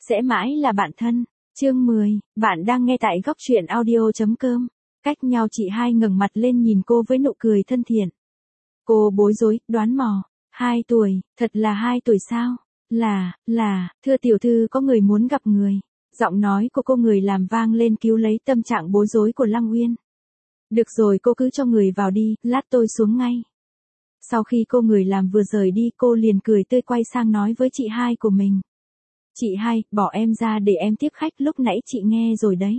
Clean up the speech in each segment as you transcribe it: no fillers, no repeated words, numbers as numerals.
sẽ mãi là bạn thân. Chương 10, bạn đang nghe tại góc truyện audio.com. Cách nhau chị hai ngẩng mặt lên nhìn cô với nụ cười thân thiện. Cô bối rối, đoán mò. 2 tuổi, thật là 2 tuổi sao? Thưa tiểu thư có người muốn gặp người. Giọng nói của cô người làm vang lên cứu lấy tâm trạng bối rối của Lăng Uyên. Được rồi, cô cứ cho người vào đi, lát tôi xuống ngay. Sau khi cô người làm vừa rời đi, cô liền cười tươi quay sang nói với chị hai của mình. Chị hai, bỏ em ra để em tiếp khách, lúc nãy chị nghe rồi đấy.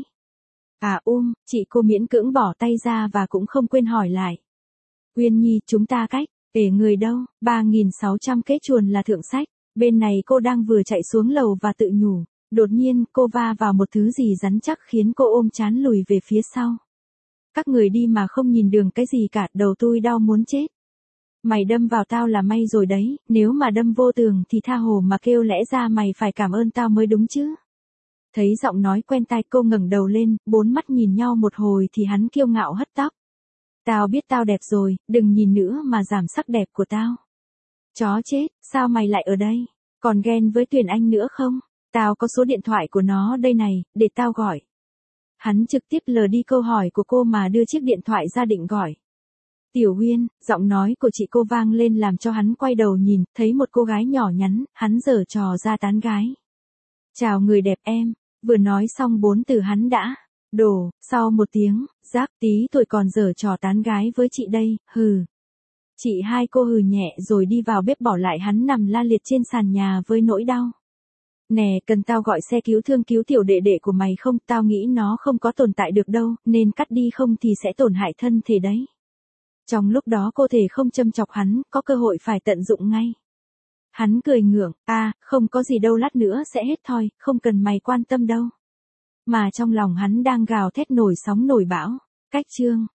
Chị cô miễn cưỡng bỏ tay ra và cũng không quên hỏi lại. Uyên Nhi, chúng ta cách, người đâu, 3.600 kế chuồn là thượng sách. Bên này cô đang vừa chạy xuống lầu và tự nhủ. Đột nhiên, cô va vào một thứ gì rắn chắc khiến cô ôm trán lùi về phía sau. Các người đi mà không nhìn đường cái gì cả, đầu tôi đau muốn chết. Mày đâm vào tao là may rồi đấy, nếu mà đâm vô tường thì tha hồ mà kêu, lẽ ra mày phải cảm ơn tao mới đúng chứ. Thấy giọng nói quen tai, cô ngẩng đầu lên, bốn mắt nhìn nhau một hồi thì hắn kiêu ngạo hất tóc. Tao biết tao đẹp rồi, đừng nhìn nữa mà giảm sắc đẹp của tao. Chó chết, sao mày lại ở đây? Còn ghen với Tuyền Anh nữa không? Tao có số điện thoại của nó đây này, để tao gọi. Hắn trực tiếp lờ đi câu hỏi của cô mà đưa chiếc điện thoại ra định gọi. Tiểu Uyên, giọng nói của chị cô vang lên làm cho hắn quay đầu nhìn, thấy một cô gái nhỏ nhắn, hắn giở trò ra tán gái. Chào người đẹp em, vừa nói xong 4 từ hắn đã đổ, sau một tiếng, rác tí tuổi còn giở trò tán gái với chị đây, hừ. Chị hai cô hừ nhẹ rồi đi vào bếp bỏ lại hắn nằm la liệt trên sàn nhà với nỗi đau. Nè, cần tao gọi xe cứu thương cứu tiểu đệ đệ của mày không? Tao nghĩ nó không có tồn tại được đâu, nên cắt đi không thì sẽ tổn hại thân thể đấy. Trong lúc đó cô thể không châm chọc hắn, có cơ hội phải tận dụng ngay. Hắn cười ngượng, không có gì đâu, lát nữa sẽ hết thôi, không cần mày quan tâm đâu. Mà trong lòng hắn đang gào thét nổi sóng nổi bão. Cách chương